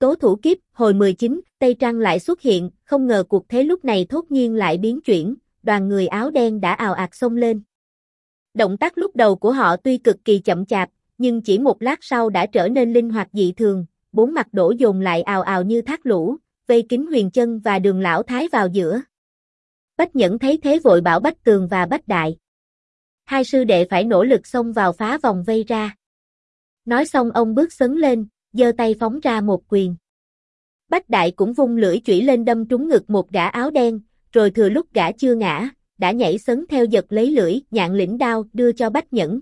Tố thủ kiếp, hồi 19, Tây Trăng lại xuất hiện, không ngờ cuộc thế lúc này thốt nhiên lại biến chuyển, đoàn người áo đen đã ào ạt xông lên. Động tác lúc đầu của họ tuy cực kỳ chậm chạp, nhưng chỉ một lát sau đã trở nên linh hoạt dị thường, bốn mặt đổ dồn lại ào ào như thác lũ, vây kín Huyền Chân và Đường Lão Thái vào giữa. Bách Nhẫn thấy thế vội bảo Bách Tường và Bách Đại. Hai sư đệ phải nỗ lực xông vào phá vòng vây ra. Nói xong ông bước sấn lên, giơ tay phóng ra một quyền. Bách Đại cũng vung lưỡi chủy lên đâm trúng ngực một gã áo đen, rồi thừa lúc gã chưa ngã, đã nhảy sấn theo giật lấy lưỡi nhạn lĩnh đao đưa cho Bách Nhẫn.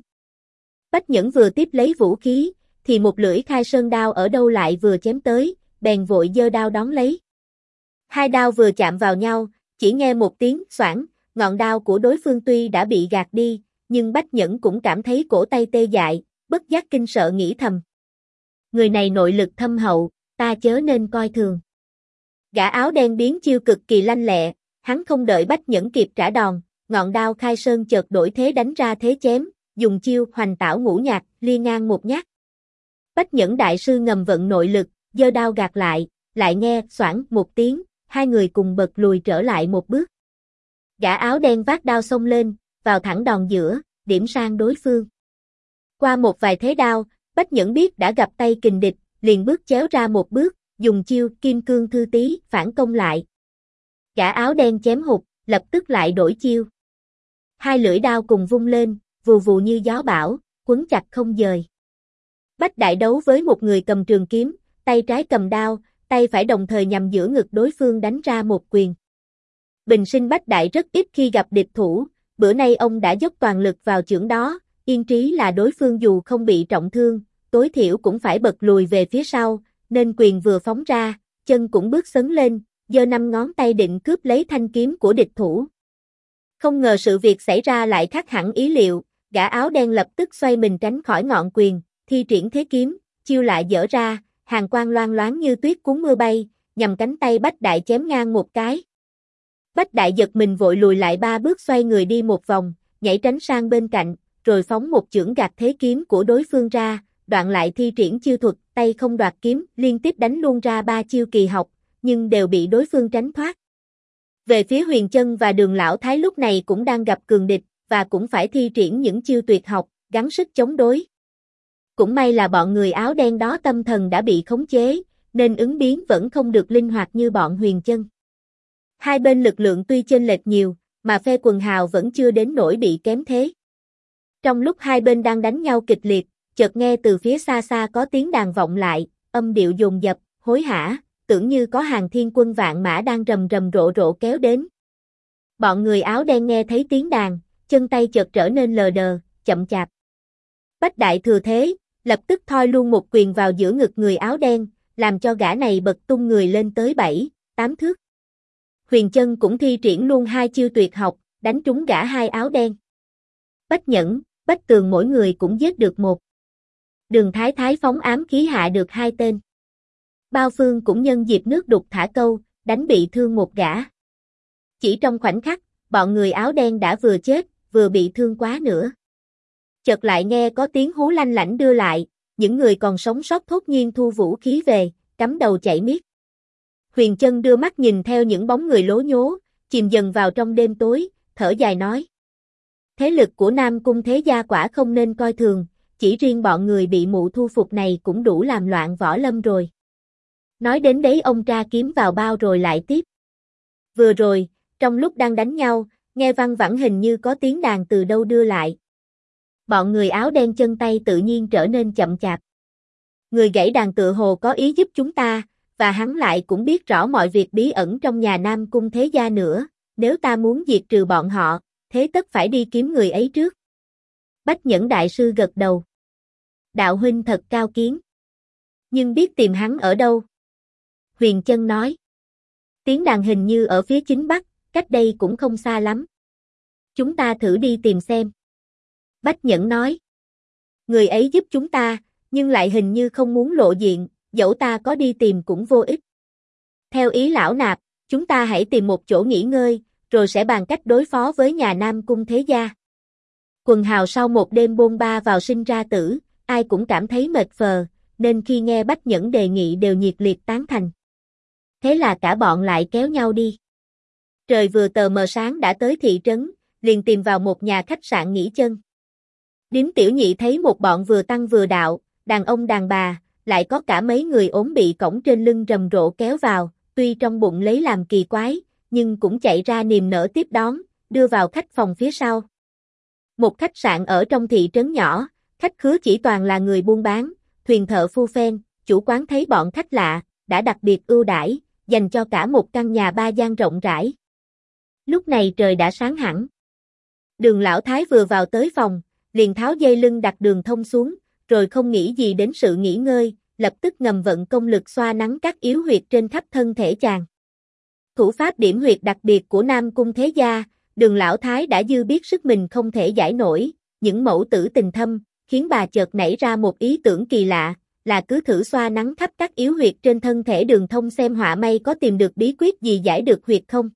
Bách Nhẫn vừa tiếp lấy vũ khí, thì một lưỡi khai sơn đao ở đâu lại vừa chém tới, bèn vội giơ đao đón lấy. Hai đao vừa chạm vào nhau, chỉ nghe một tiếng xoảng, ngọn đao của đối phương tuy đã bị gạt đi, nhưng Bách Nhẫn cũng cảm thấy cổ tay tê dại, bất giác kinh sợ nghĩ thầm. Người này nội lực thâm hậu, ta chớ nên coi thường. Gã áo đen biến chiêu cực kỳ lanh lẹ, hắn không đợi Bách Nhẫn kịp trả đòn, ngọn đao khai sơn chợt đổi thế đánh ra thế chém, dùng chiêu hoành tảo ngũ nhạc, liên ngang một nhát. Bách Nhẫn đại sư ngầm vận nội lực, giơ đao gạt lại nghe xoảng một tiếng, hai người cùng bật lùi trở lại một bước. Gã áo đen vác đao xông lên, vào thẳng đòn giữa, điểm sang đối phương. Qua một vài thế đao, Bách Nhẫn biết đã gặp tay kình địch, liền bước chéo ra một bước, dùng chiêu kim cương thư tí phản công lại. Gã áo đen chém hụt, lập tức lại đổi chiêu. Hai lưỡi đao cùng vung lên, vù vù như gió bão, quấn chặt không dời. Bách Đại đấu với một người cầm trường kiếm, tay trái cầm đao, tay phải đồng thời nhằm giữa ngực đối phương đánh ra một quyền. Bình sinh Bách Đại rất ít khi gặp địch thủ, bữa nay ông đã dốc toàn lực vào chưởng đó, yên trí là đối phương dù không bị trọng thương, tối thiểu cũng phải bật lùi về phía sau, nên quyền vừa phóng ra, chân cũng bước sấn lên, giơ 5 ngón tay định cướp lấy thanh kiếm của địch thủ. Không ngờ sự việc xảy ra lại khác hẳn ý liệu, gã áo đen lập tức xoay mình tránh khỏi ngọn quyền, thi triển thế kiếm, chiêu lại dở ra, hàn quang loang loáng như tuyết cuốn mưa bay, nhằm cánh tay Bách Đại chém ngang một cái. Bách Đại giật mình vội lùi lại 3 bước xoay người đi một vòng, nhảy tránh sang bên cạnh, rồi phóng một chưởng gạt thế kiếm của đối phương ra, đoạn lại thi triển chiêu thuật, tay không đoạt kiếm, liên tiếp đánh luôn ra 3 chiêu kỳ học, nhưng đều bị đối phương tránh thoát. Về phía Huyền Chân và Đường Lão Thái lúc này cũng đang gặp cường địch, và cũng phải thi triển những chiêu tuyệt học, gắng sức chống đối. Cũng may là bọn người áo đen đó tâm thần đã bị khống chế, nên ứng biến vẫn không được linh hoạt như bọn Huyền Chân. Hai bên lực lượng tuy chênh lệch nhiều, mà phe quần hào vẫn chưa đến nỗi bị kém thế. Trong lúc hai bên đang đánh nhau kịch liệt, chợt nghe từ phía xa xa có tiếng đàn vọng lại, âm điệu dồn dập, hối hả, tưởng như có hàng thiên quân vạn mã đang rầm rầm rộ rộ kéo đến. Bọn người áo đen nghe thấy tiếng đàn, chân tay chợt trở nên lờ đờ, chậm chạp. Bách Đại thừa thế, lập tức thoi luôn một quyền vào giữa ngực người áo đen, làm cho gã này bật tung người lên tới 7-8 thước. Huyền Chân cũng thi triển luôn 2 chiêu tuyệt học, đánh trúng gã hai áo đen. Bách Nhẫn, Bách Tường mỗi người cũng giết được một. Đường Thái Thái phóng ám khí hạ được 2 tên. Bao Phương cũng nhân dịp nước đục thả câu, đánh bị thương một gã. Chỉ trong khoảnh khắc, bọn người áo đen đã vừa chết, vừa bị thương quá nữa. Chợt lại nghe có tiếng hú lanh lảnh đưa lại, những người còn sống sót thốt nhiên thu vũ khí về, cắm đầu chạy miết. Huyền Chân đưa mắt nhìn theo những bóng người lố nhố, chìm dần vào trong đêm tối, thở dài nói. Thế lực của Nam Cung thế gia quả không nên coi thường, chỉ riêng bọn người bị mụ thu phục này cũng đủ làm loạn võ lâm rồi. Nói đến đấy ông tra kiếm vào bao rồi lại tiếp. Vừa rồi, trong lúc đang đánh nhau, nghe văng vẳng hình như có tiếng đàn từ đâu đưa lại. Bọn người áo đen chân tay tự nhiên trở nên chậm chạp. Người gãy đàn tự hồ có ý giúp chúng ta, và hắn lại cũng biết rõ mọi việc bí ẩn trong nhà Nam Cung thế gia nữa, nếu ta muốn diệt trừ bọn họ, thế tất phải đi kiếm người ấy trước. Bách Nhẫn đại sư gật đầu. Đạo huynh thật cao kiến. Nhưng biết tìm hắn ở đâu? Huyền Chân nói. Tiếng đàn hình như ở phía chính bắc, cách đây cũng không xa lắm. Chúng ta thử đi tìm xem. Bách Nhẫn nói. Người ấy giúp chúng ta, nhưng lại hình như không muốn lộ diện, dẫu ta có đi tìm cũng vô ích. Theo ý lão nạp, chúng ta hãy tìm một chỗ nghỉ ngơi, rồi sẽ bàn cách đối phó với nhà Nam Cung thế gia. Quần hào sau một đêm bôn ba vào sinh ra tử, ai cũng cảm thấy mệt phờ, nên khi nghe Bách Nhẫn đề nghị đều nhiệt liệt tán thành. Thế là cả bọn lại kéo nhau đi. Trời vừa tờ mờ sáng đã tới thị trấn, liền tìm vào một nhà khách sạn nghỉ chân. Điếm Tiểu Nhị thấy một bọn vừa tăng vừa đạo, đàn ông đàn bà, lại có cả mấy người ốm bị cõng trên lưng rầm rộ kéo vào, tuy trong bụng lấy làm kỳ quái, nhưng cũng chạy ra niềm nở tiếp đón, đưa vào khách phòng phía sau. Một khách sạn ở trong thị trấn nhỏ, khách khứa chỉ toàn là người buôn bán, thuyền thợ phu phen, chủ quán thấy bọn khách lạ, đã đặc biệt ưu đãi, dành cho cả một căn nhà 3 gian rộng rãi. Lúc này trời đã sáng hẳn. Đường Lão Thái vừa vào tới phòng, liền tháo dây lưng đặt Đường Thông xuống, rồi không nghĩ gì đến sự nghỉ ngơi, lập tức ngầm vận công lực xoa nắng các yếu huyệt trên khắp thân thể chàng. Thủ pháp điểm huyệt đặc biệt của Nam Cung Thế Gia, Đường Lão Thái đã dư biết sức mình không thể giải nổi, những mẫu tử tình thâm, khiến bà chợt nảy ra một ý tưởng kỳ lạ, là cứ thử xoa nắng khắp các yếu huyệt trên thân thể Đường Thông xem họa may có tìm được bí quyết gì giải được huyệt không.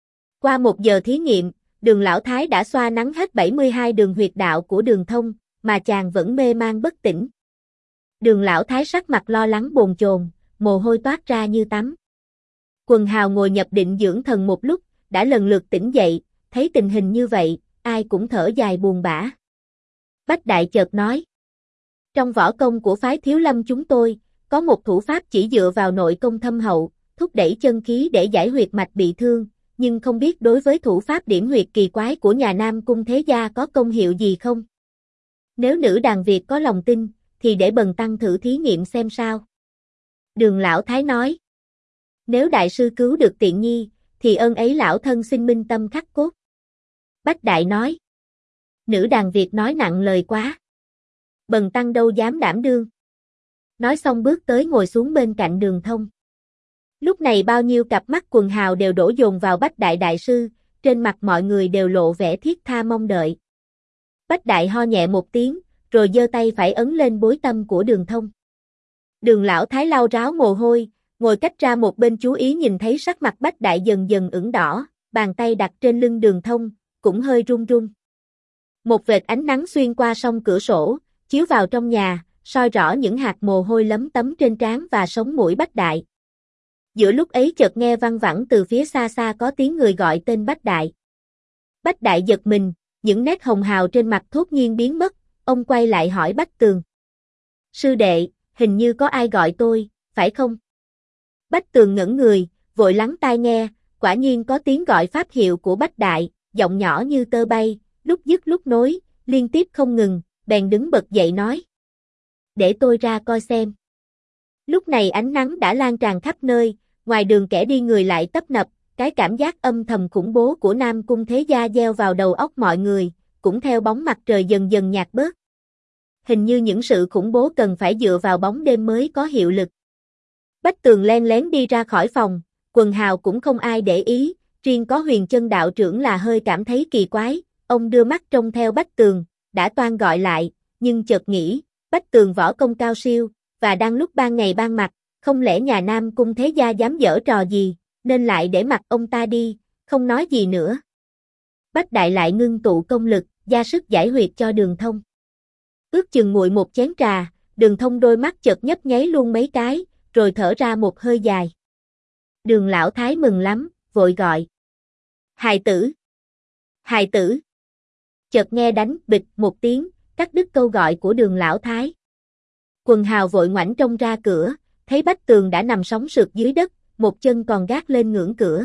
Qua 1 giờ thí nghiệm, Đường Lão Thái đã xoa nắng hết 72 đường huyệt đạo của Đường Thông, mà chàng vẫn mê man bất tỉnh. Đường Lão Thái sắc mặt lo lắng bồn chồn, mồ hôi toát ra như tắm. Quần Hào ngồi nhập định dưỡng thần một lúc, đã lần lượt tỉnh dậy, thấy tình hình như vậy, ai cũng thở dài buồn bã. Bách Đại chợt nói: trong võ công của phái Thiếu Lâm chúng tôi, có một thủ pháp chỉ dựa vào nội công thâm hậu, thúc đẩy chân khí để giải huyệt mạch bị thương, nhưng không biết đối với thủ pháp điểm huyệt kỳ quái của nhà Nam Cung Thế Gia có công hiệu gì không? Nếu nữ đàn Việt có lòng tin, thì để bần tăng thử thí nghiệm xem sao. Đường Lão Thái nói: nếu đại sư cứu được tiện nhi, thì ơn ấy lão thân xin minh tâm khắc cốt. Bách Đại nói: nữ đàn Việt nói nặng lời quá. Bần tăng đâu dám đảm đương. Nói xong bước tới ngồi xuống bên cạnh Đường Thông. Lúc này bao nhiêu cặp mắt quần hào đều đổ dồn vào Bách Đại đại sư, trên mặt mọi người đều lộ vẻ thiết tha mong đợi. Bách Đại ho nhẹ một tiếng, rồi giơ tay phải ấn lên bối tâm của Đường Thông. Đường Lão Thái lau ráo mồ hôi, ngồi cách ra một bên chú ý nhìn thấy sắc mặt Bách Đại dần dần ửng đỏ, bàn tay đặt trên lưng Đường Thông, cũng hơi run run. Một vệt ánh nắng xuyên qua song cửa sổ, chiếu vào trong nhà, soi rõ những hạt mồ hôi lấm tấm trên trán và sống mũi Bách Đại. Giữa lúc ấy chợt nghe văng vẳng từ phía xa xa có tiếng người gọi tên Bách Đại. Bách Đại giật mình, những nét hồng hào trên mặt thốt nhiên biến mất, ông quay lại hỏi Bách Tường: sư đệ, hình như có ai gọi tôi, phải không? Bách Tường ngẩn người, vội lắng tai nghe, quả nhiên có tiếng gọi pháp hiệu của Bách Đại, giọng nhỏ như tơ bay, lúc dứt lúc nối, liên tiếp không ngừng, bèn đứng bật dậy nói: để tôi ra coi xem. Lúc này ánh nắng đã lan tràn khắp nơi, ngoài đường kẻ đi người lại tấp nập, cái cảm giác âm thầm khủng bố của Nam Cung Thế Gia gieo vào đầu óc mọi người, cũng theo bóng mặt trời dần dần nhạt bớt. Hình như những sự khủng bố cần phải dựa vào bóng đêm mới có hiệu lực. Bách Tường len lén đi ra khỏi phòng, quần hào cũng không ai để ý, riêng có Huyền Chân đạo trưởng là hơi cảm thấy kỳ quái, ông đưa mắt trông theo Bách Tường, đã toan gọi lại, nhưng chợt nghĩ, Bách Tường võ công cao siêu, và đang lúc ban ngày ban mặt, không lẽ nhà Nam Cung Thế Gia dám giở trò gì, nên lại để mặc ông ta đi, không nói gì nữa. Bách Đại lại ngưng tụ công lực, ra sức giải huyệt cho Đường Thông. Ước chừng nguội một chén trà, Đường Thông đôi mắt chợt nhấp nháy luôn mấy cái, rồi thở ra một hơi dài. Đường Lão Thái mừng lắm, vội gọi: hài tử! Hài tử! Chợt nghe đánh bịch một tiếng, cắt đứt câu gọi của Đường Lão Thái. Quần hào vội ngoảnh trông ra cửa, thấy Bách Tường đã nằm sóng sượt dưới đất, một chân còn gác lên ngưỡng cửa.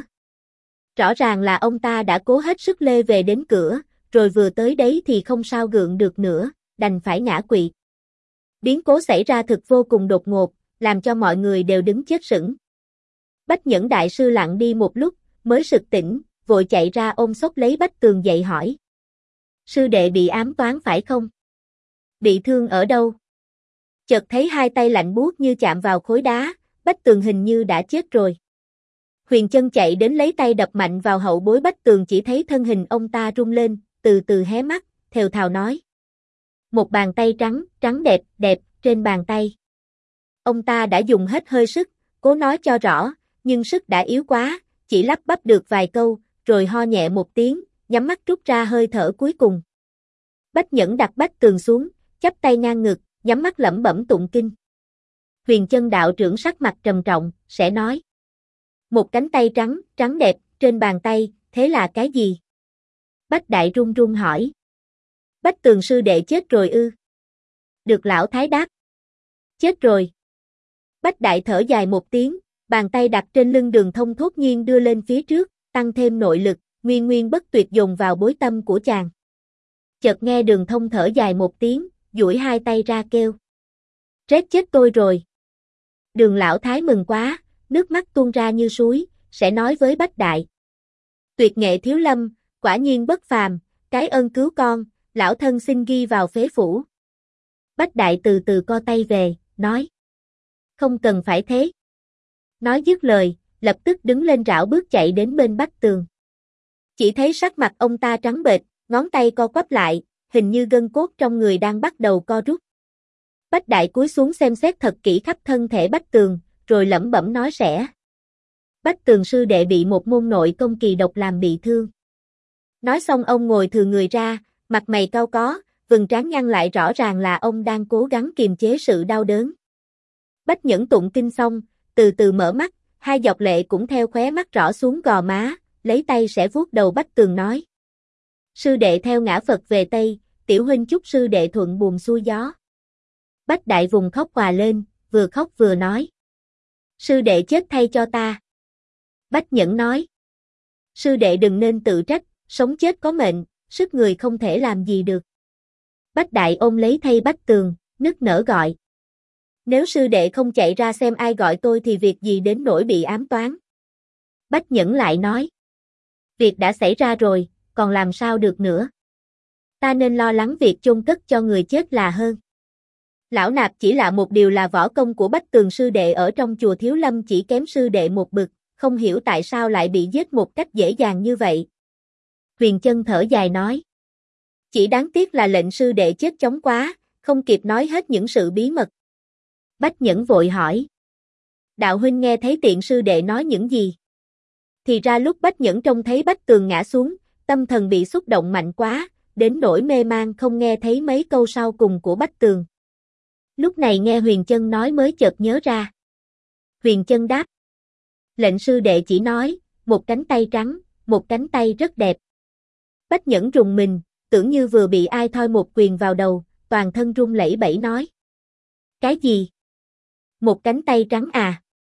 Rõ ràng là ông ta đã cố hết sức lê về đến cửa, rồi vừa tới đấy thì không sao gượng được nữa, đành phải ngã quỵ. Biến cố xảy ra thực vô cùng đột ngột, làm cho mọi người đều đứng chết sững. Bách Nhẫn đại sư lặng đi một lúc, mới sực tỉnh, vội chạy ra ôm xốc lấy Bách Tường dậy hỏi: sư đệ bị ám toán phải không? Bị thương ở đâu? Chợt thấy hai tay lạnh buốt như chạm vào khối đá, Bách Tường hình như đã chết rồi. Huyền Chân chạy đến lấy tay đập mạnh vào hậu bối Bách Tường, chỉ thấy thân hình ông ta rung lên, từ từ hé mắt, thều thào nói: một bàn tay trắng, trắng đẹp, đẹp, trên bàn tay. Ông ta đã dùng hết hơi sức, cố nói cho rõ, nhưng sức đã yếu quá, chỉ lắp bắp được vài câu, rồi ho nhẹ một tiếng, nhắm mắt rút ra hơi thở cuối cùng. Bách Nhẫn đặt Bách Tường xuống, chắp tay ngang ngực, nhắm mắt lẩm bẩm tụng kinh. Huyền Chân đạo trưởng sắc mặt trầm trọng, sẽ nói. Một cánh tay trắng, trắng đẹp, trên bàn tay, thế là cái gì? Bách Đại run run hỏi. Bách Tường sư đệ chết rồi ư? Được lão thái đáp. Chết rồi. Bách Đại thở dài một tiếng, bàn tay đặt trên lưng Đường Thông thốt nhiên đưa lên phía trước, tăng thêm nội lực, nguyên nguyên bất tuyệt dồn vào bối tâm của chàng. Chợt nghe Đường Thông thở dài một tiếng, duỗi hai tay ra kêu. Rét chết tôi rồi. Đường lão thái mừng quá, nước mắt tuôn ra như suối, sẽ nói với Bách Đại. Tuyệt nghệ thiếu lâm, quả nhiên bất phàm, cái ơn cứu con, lão thân xin ghi vào phế phủ. Bách Đại từ từ co tay về, nói. Không cần phải thế. Nói dứt lời, lập tức đứng lên rảo bước chạy đến bên Bách Tường. Chỉ thấy sắc mặt ông ta trắng bệch, ngón tay co quắp lại, hình như gân cốt trong người đang bắt đầu co rút. Bách Đại cúi xuống xem xét thật kỹ khắp thân thể Bách Tường, rồi lẩm bẩm nói sẽ. Bách Tường sư đệ bị một môn nội công kỳ độc làm bị thương. Nói xong ông ngồi thừa người ra, mặt mày cau có, vầng trán nhăn lại rõ ràng là ông đang cố gắng kiềm chế sự đau đớn. Bách Nhẫn tụng kinh xong, từ từ mở mắt, hai giọt lệ cũng theo khóe mắt rõ xuống gò má, lấy tay sẽ vuốt đầu Bách Tường nói. Sư đệ theo ngã Phật về Tây, tiểu huynh chúc sư đệ thuận buồm xuôi gió. Bách Đại vùng khóc òa lên, vừa khóc vừa nói. Sư đệ chết thay cho ta. Bách Nhẫn nói. Sư đệ đừng nên tự trách, sống chết có mệnh, sức người không thể làm gì được. Bách Đại ôm lấy thay Bách Tường, nức nở gọi. Nếu sư đệ không chạy ra xem ai gọi tôi thì việc gì đến nỗi bị ám toán. Bách Nhẫn lại nói. Việc đã xảy ra rồi, còn làm sao được nữa. Ta nên lo lắng việc chôn cất cho người chết là hơn. Lão nạp chỉ lạ một điều là võ công của Bách Tường sư đệ ở trong chùa Thiếu Lâm chỉ kém sư đệ một bậc, không hiểu tại sao lại bị giết một cách dễ dàng như vậy. Huyền Chân thở dài nói. Chỉ đáng tiếc là lệnh sư đệ chết chóng quá, không kịp nói hết những sự bí mật. Bách Nhẫn vội hỏi. Đạo huynh nghe thấy tiện sư đệ nói những gì? Thì ra lúc Bách Nhẫn trông thấy Bách Tường ngã xuống, tâm thần bị xúc động mạnh quá, đến nỗi mê man không nghe thấy mấy câu sau cùng của Bách Tường. Lúc này nghe Huyền Chân nói mới chợt nhớ ra. Huyền Chân đáp. Lệnh sư đệ chỉ nói, một cánh tay trắng, một cánh tay rất đẹp. Bách Nhẫn rùng mình, tưởng như vừa bị ai thoi một quyền vào đầu, toàn thân run lẩy bẩy nói. Cái gì? Một cánh tay trắng à?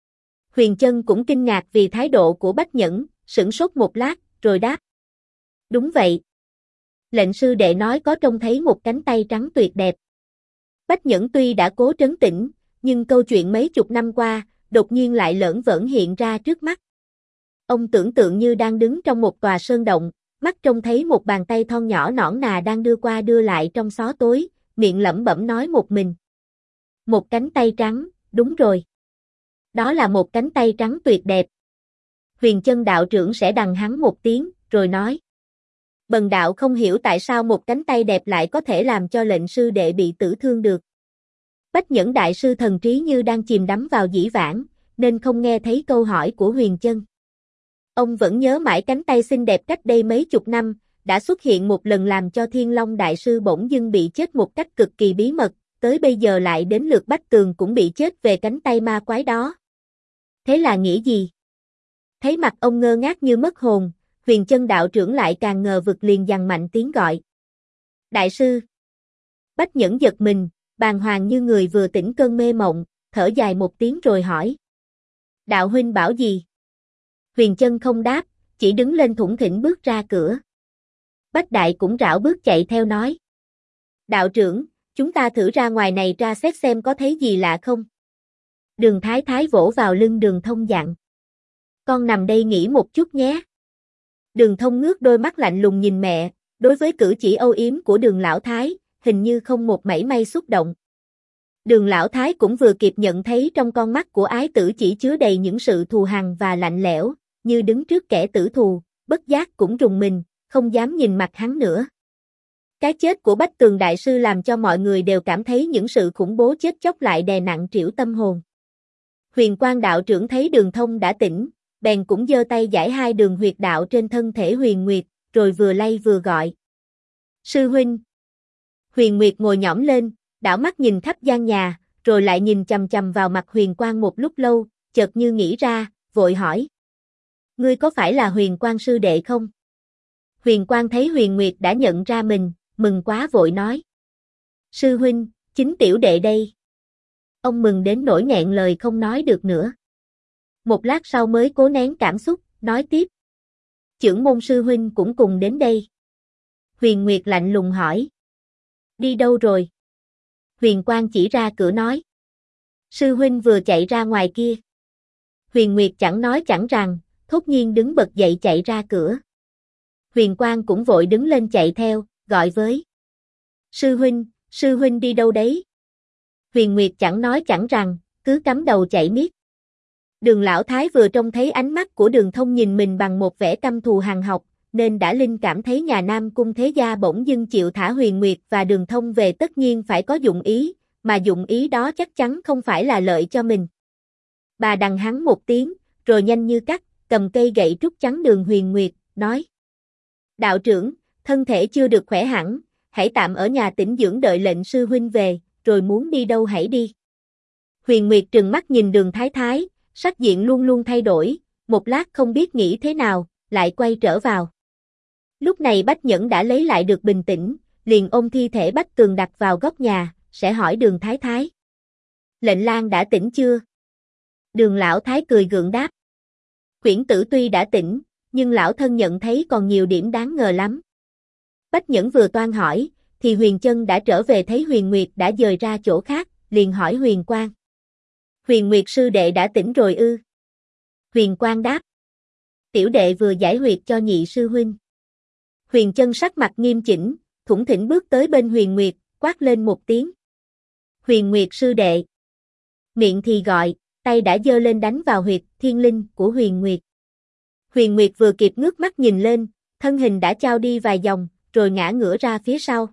Huyền Chân cũng kinh ngạc vì thái độ của Bách Nhẫn, sửng sốt một lát, rồi đáp. Đúng vậy. Lệnh sư đệ nói có trông thấy một cánh tay trắng tuyệt đẹp. Bách Nhẫn tuy đã cố trấn tĩnh, nhưng câu chuyện mấy chục năm qua, đột nhiên lại lởn vởn hiện ra trước mắt. Ông tưởng tượng như đang đứng trong một tòa sơn động, mắt trông thấy một bàn tay thon nhỏ nõn nà đang đưa qua đưa lại trong xó tối, miệng lẩm bẩm nói một mình. Một cánh tay trắng, đúng rồi. Đó là một cánh tay trắng tuyệt đẹp. Huyền Chân đạo trưởng sẽ đằng hắn một tiếng, rồi nói. Bần đạo không hiểu tại sao một cánh tay đẹp lại có thể làm cho lệnh sư đệ bị tử thương được. Bách Nhẫn đại sư thần trí như đang chìm đắm vào dĩ vãng, nên không nghe thấy câu hỏi của Huyền Chân. Ông vẫn nhớ mãi cánh tay xinh đẹp cách đây mấy chục năm, đã xuất hiện một lần làm cho Thiên Long đại sư bỗng dưng bị chết một cách cực kỳ bí mật, tới bây giờ lại đến lượt Bách Tường cũng bị chết về cánh tay ma quái đó. Thế là nghĩa gì? Thấy mặt ông ngơ ngác như mất hồn, Huyền Chân đạo trưởng lại càng ngờ vực liền dằn mạnh tiếng gọi. Đại sư! Bách Nhẫn giật mình, bàng hoàng như người vừa tỉnh cơn mê mộng, thở dài một tiếng rồi hỏi. Đạo huynh bảo gì? Huyền Chân không đáp, chỉ đứng lên thủng thỉnh bước ra cửa. Bách Đại cũng rảo bước chạy theo nói. Đạo trưởng, chúng ta thử ra ngoài này ra xét xem có thấy gì lạ không? Đường Thái Thái vỗ vào lưng Đường Thông dặn. Con nằm đây nghỉ một chút nhé. Đường Thông ngước đôi mắt lạnh lùng nhìn mẹ, đối với cử chỉ âu yếm của Đường Lão Thái, hình như không một mảy may xúc động. Đường Lão Thái cũng vừa kịp nhận thấy trong con mắt của ái tử chỉ chứa đầy những sự thù hằn và lạnh lẽo, như đứng trước kẻ tử thù, bất giác cũng rùng mình, không dám nhìn mặt hắn nữa. Cái chết của Bách Tường đại sư làm cho mọi người đều cảm thấy những sự khủng bố chết chóc lại đè nặng trĩu tâm hồn. Huyền Quang đạo trưởng thấy Đường Thông đã tỉnh, bèn cũng giơ tay giải hai đường huyệt đạo trên thân thể Huyền Nguyệt, rồi vừa lay vừa gọi. Sư huynh! Huyền Nguyệt ngồi nhõm lên, đảo mắt nhìn khắp gian nhà, rồi lại nhìn chằm chằm vào mặt Huyền Quang một lúc lâu, chợt như nghĩ ra, vội hỏi. Ngươi có phải là Huyền Quang sư đệ không? Huyền Quang thấy Huyền Nguyệt đã nhận ra mình, mừng quá vội nói. Sư huynh, chính tiểu đệ đây. Ông mừng đến nỗi nghẹn lời không nói được nữa. Một lát sau mới cố nén cảm xúc, nói tiếp. Chưởng môn sư huynh cũng cùng đến đây. Huyền Nguyệt lạnh lùng hỏi. Đi đâu rồi? Huyền Quang chỉ ra cửa nói. Sư huynh vừa chạy ra ngoài kia. Huyền Nguyệt chẳng nói chẳng rằng, thốt nhiên đứng bật dậy chạy ra cửa. Huyền Quang cũng vội đứng lên chạy theo, gọi với. Sư huynh đi đâu đấy? Huyền Nguyệt chẳng nói chẳng rằng, cứ cắm đầu chạy miết. Đường Lão Thái vừa trông thấy ánh mắt của Đường Thông nhìn mình bằng một vẻ căm thù hằn học, nên đã linh cảm thấy nhà Nam Cung thế gia bỗng dưng chịu thả Huyền Nguyệt và Đường Thông về tất nhiên phải có dụng ý, mà dụng ý đó chắc chắn không phải là lợi cho mình. Bà đằng hắn một tiếng, rồi nhanh như cắt, cầm cây gậy trúc chắn đường Huyền Nguyệt, nói. Đạo trưởng, thân thể chưa được khỏe hẳn, hãy tạm ở nhà tĩnh dưỡng đợi lệnh sư huynh về, rồi muốn đi đâu hãy đi. Huyền Nguyệt trừng mắt nhìn Đường Thái Thái, sắc diện luôn luôn thay đổi, một lát không biết nghĩ thế nào, lại quay trở vào. Lúc này Bách Nhẫn đã lấy lại được bình tĩnh, liền ôm thi thể Bách Cường đặt vào góc nhà, sẽ hỏi Đường Thái Thái. Lệnh Lang đã tỉnh chưa? Đường Lão Thái cười gượng đáp. Quyển Tử tuy đã tỉnh, nhưng lão thân nhận thấy còn nhiều điểm đáng ngờ lắm. Bách Nhẫn vừa toan hỏi, thì Huyền Chân đã trở về thấy Huyền Nguyệt đã dời ra chỗ khác, liền hỏi Huyền Quang. Huyền Nguyệt sư đệ đã tỉnh rồi ư? Huyền Quang đáp. Tiểu đệ vừa giải huyệt cho nhị sư huynh. Huyền Chân sắc mặt nghiêm chỉnh, thủng thỉnh bước tới bên Huyền Nguyệt, quát lên một tiếng. Huyền Nguyệt sư đệ. Miệng thì gọi, tay đã giơ lên đánh vào huyệt thiên linh của Huyền Nguyệt. Huyền Nguyệt vừa kịp ngước mắt nhìn lên, thân hình đã chao đi vài vòng, rồi ngã ngửa ra phía sau.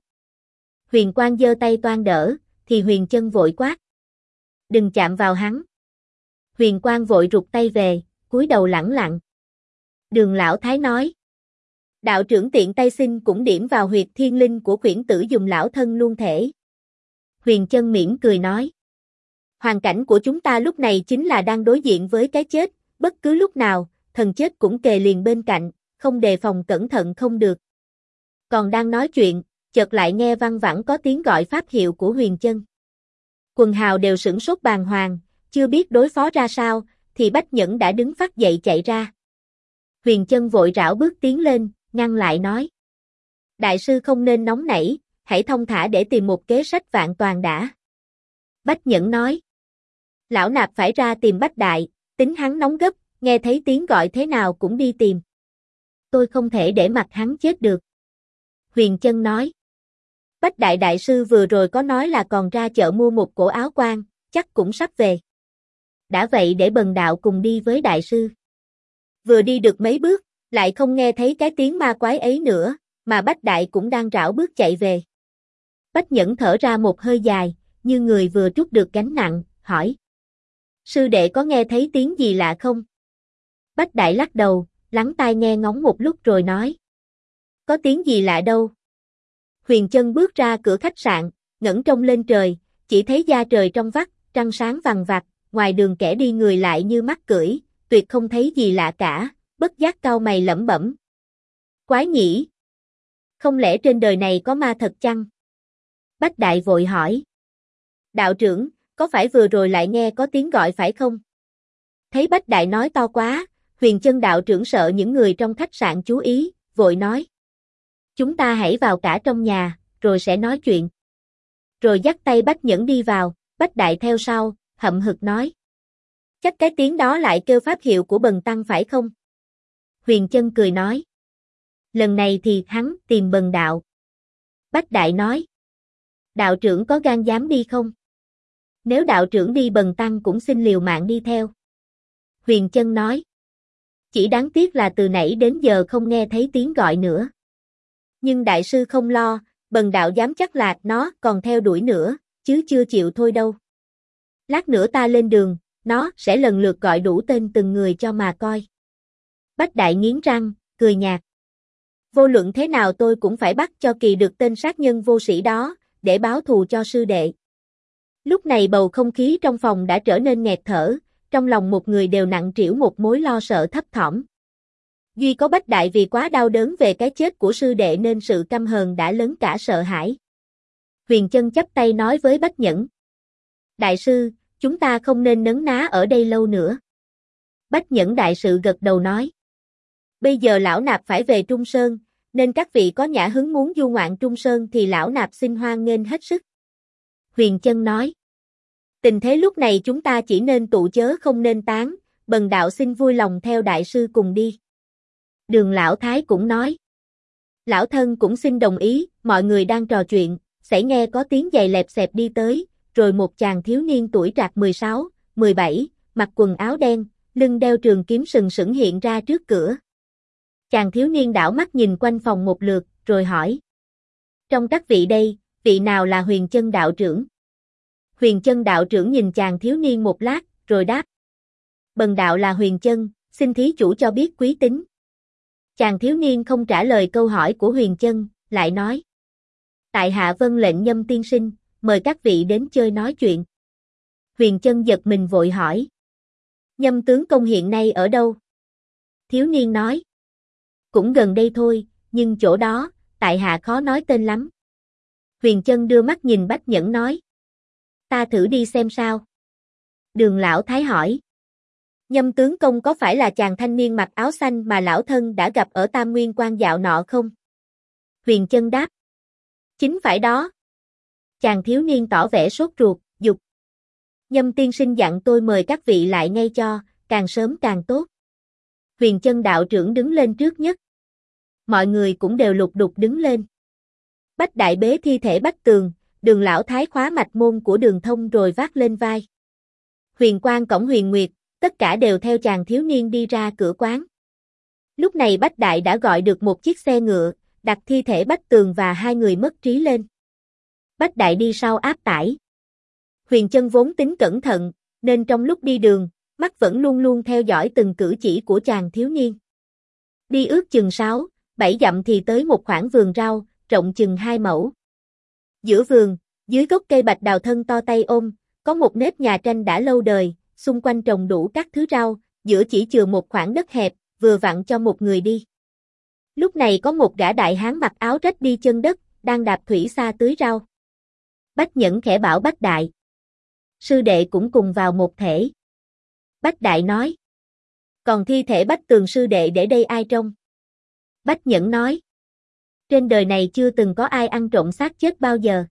Huyền Quang giơ tay toan đỡ, thì Huyền Chân vội quát. Đừng chạm vào hắn. Huyền Quang vội rụt tay về, cúi đầu lẳng lặng. Đường Lão Thái nói. Đạo trưởng tiện tay xin cũng điểm vào huyệt thiên linh của Quyển Tử dùng lão thân luôn thể. Huyền Chân mỉm cười nói. Hoàn cảnh của chúng ta lúc này chính là đang đối diện với cái chết, bất cứ lúc nào, thần chết cũng kề liền bên cạnh, không đề phòng cẩn thận không được. Còn đang nói chuyện, chợt lại nghe văng vẳng có tiếng gọi pháp hiệu của Huyền Chân. Quần hào đều sửng sốt bàng hoàng, chưa biết đối phó ra sao, thì Bách Nhẫn đã đứng phắt dậy chạy ra. Huyền Chân vội rảo bước tiến lên, ngăn lại nói. Đại sư không nên nóng nảy, hãy thông thả để tìm một kế sách vạn toàn đã. Bách Nhẫn nói. Lão nạp phải ra tìm Bách Đại, tính hắn nóng gấp, nghe thấy tiếng gọi thế nào cũng đi tìm. Tôi không thể để mặc hắn chết được. Huyền Chân nói. Bách Đại đại sư vừa rồi có nói là còn ra chợ mua một cổ áo quan, chắc cũng sắp về. Đã vậy để Bần đạo cùng đi với đại sư. Vừa đi được mấy bước, lại không nghe thấy cái tiếng ma quái ấy nữa, mà Bách Đại cũng đang rảo bước chạy về. Bách Nhẫn thở ra một hơi dài, như người vừa trút được gánh nặng, hỏi. Sư đệ có nghe thấy tiếng gì lạ không? Bách Đại lắc đầu, lắng tai nghe ngóng một lúc rồi nói. Có tiếng gì lạ đâu. Huyền Chân bước ra cửa khách sạn, ngẩng trông lên trời, chỉ thấy da trời trong vắt, trăng sáng vằng vặc, ngoài đường kẻ đi người lại như mắc cưỡi, tuyệt không thấy gì lạ cả, bất giác cau mày lẩm bẩm. Quái nhỉ? Không lẽ trên đời này có ma thật chăng? Bách Đại vội hỏi. Đạo trưởng, có phải vừa rồi lại nghe có tiếng gọi phải không? Thấy Bách Đại nói to quá, Huyền Chân đạo trưởng sợ những người trong khách sạn chú ý, vội nói. Chúng ta hãy vào cả trong nhà, rồi sẽ nói chuyện. Rồi dắt tay Bách Nhẫn đi vào, Bách Đại theo sau, hậm hực nói. Chắc cái tiếng đó lại kêu pháp hiệu của Bần Tăng phải không? Huyền Chân cười nói. Lần này thì hắn tìm Bần đạo. Bách Đại nói. Đạo trưởng có gan dám đi không? Nếu đạo trưởng đi Bần Tăng cũng xin liều mạng đi theo. Huyền Chân nói. Chỉ đáng tiếc là từ nãy đến giờ không nghe thấy tiếng gọi nữa. Nhưng đại sư không lo, Bần đạo dám chắc là nó còn theo đuổi nữa, chứ chưa chịu thôi đâu. Lát nữa ta lên đường, nó sẽ lần lượt gọi đủ tên từng người cho mà coi. Bách Đại nghiến răng, cười nhạt. Vô luận thế nào tôi cũng phải bắt cho kỳ được tên sát nhân vô sĩ đó, để báo thù cho sư đệ. Lúc này bầu không khí trong phòng đã trở nên nghẹt thở, trong lòng một người đều nặng trĩu một mối lo sợ thấp thỏm. Duy có Bách Đại vì quá đau đớn về cái chết của sư đệ nên sự căm hờn đã lớn cả sợ hãi. Huyền Chân chắp tay nói với Bách Nhẫn. Đại sư, chúng ta không nên nấn ná ở đây lâu nữa. Bách Nhẫn đại sự gật đầu nói. Bây giờ lão nạp phải về Trung Sơn, nên các vị có nhã hứng muốn du ngoạn Trung Sơn thì lão nạp xin hoan nghênh hết sức. Huyền Chân nói. Tình thế lúc này chúng ta chỉ nên tụ chớ không nên tán, bần đạo xin vui lòng theo đại sư cùng đi. Đường lão thái cũng nói. Lão thân cũng xin đồng ý, mọi người đang trò chuyện, sẽ nghe có tiếng giày lẹp xẹp đi tới, rồi một chàng thiếu niên tuổi trạc 16, 17, mặc quần áo đen, lưng đeo trường kiếm sừng sững hiện ra trước cửa. Chàng thiếu niên đảo mắt nhìn quanh phòng một lượt, rồi hỏi. Trong các vị đây, vị nào là Huyền Chân đạo trưởng? Huyền Chân đạo trưởng nhìn chàng thiếu niên một lát, rồi đáp. Bần đạo là Huyền Chân, xin thí chủ cho biết quý tính. Chàng thiếu niên không trả lời câu hỏi của Huyền Chân, lại nói. Tại hạ vâng lệnh Nhâm tiên sinh, mời các vị đến chơi nói chuyện. Huyền Chân giật mình vội hỏi. Nhâm tướng công hiện nay ở đâu? Thiếu niên nói. Cũng gần đây thôi, nhưng chỗ đó, tại hạ khó nói tên lắm. Huyền Chân đưa mắt nhìn Bách Nhẫn nói. Ta thử đi xem sao. Đường lão thái hỏi. Nhâm tướng công có phải là chàng thanh niên mặc áo xanh mà lão thân đã gặp ở Tam Nguyên Quan dạo nọ không? Huyền Chân đáp. Chính phải đó. Chàng thiếu niên tỏ vẻ sốt ruột, dục. Nhâm tiên sinh dặn tôi mời các vị lại ngay cho, càng sớm càng tốt. Huyền Chân đạo trưởng đứng lên trước nhất. Mọi người cũng đều lục đục đứng lên. Bách Đại bế thi thể Bách Tường, Đường lão thái khóa mạch môn của Đường Thông rồi vác lên vai. Huyền Quang cổng Huyền Nguyệt, tất cả đều theo chàng thiếu niên đi ra cửa quán. Lúc này Bách Đại đã gọi được một chiếc xe ngựa, đặt thi thể Bách Tường và hai người mất trí lên. Bách Đại đi sau áp tải. Huyền Chân vốn tính cẩn thận, nên trong lúc đi đường, mắt vẫn luôn luôn theo dõi từng cử chỉ của chàng thiếu niên. Đi ước chừng 6, 7 dặm thì tới một khoảng vườn rau, rộng chừng 2 mẫu. Giữa vườn, dưới gốc cây bạch đào thân to tay ôm, có một nếp nhà tranh đã lâu đời, xung quanh trồng đủ các thứ rau, giữa chỉ chừa một khoảng đất hẹp, vừa vặn cho một người đi. Lúc này có một gã đại hán mặc áo rách đi chân đất, đang đạp thủy xa tưới rau. Bách Nhẫn khẽ bảo Bách Đại. Sư đệ cũng cùng vào một thể. Bách Đại nói. Còn thi thể Bách Tường sư đệ để đây ai trông? Bách Nhẫn nói. Trên đời này chưa từng có ai ăn trộm xác chết bao giờ.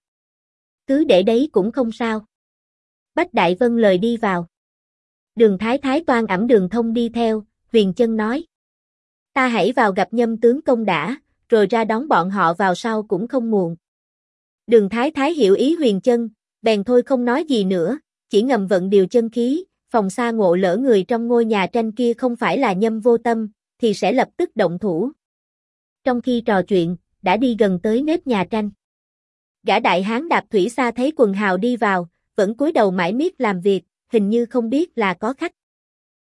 Cứ để đấy cũng không sao. Bách Đại vâng lời đi vào. Đường Thái Thái toan ẵm Đường Thông đi theo, Huyền Chân nói. Ta hãy vào gặp Nhâm tướng công đã, rồi ra đón bọn họ vào sau cũng không muộn. Đường Thái Thái hiểu ý Huyền Chân, bèn thôi không nói gì nữa, chỉ ngầm vận điều chân khí, phòng xa ngộ lỡ người trong ngôi nhà tranh kia không phải là Nhâm Vô Tâm, thì sẽ lập tức động thủ. Trong khi trò chuyện, đã đi gần tới nếp nhà tranh. Gã đại hán đạp thủy xa thấy quần hào đi vào, vẫn cúi đầu mãi miết làm việc, hình như không biết là có khách.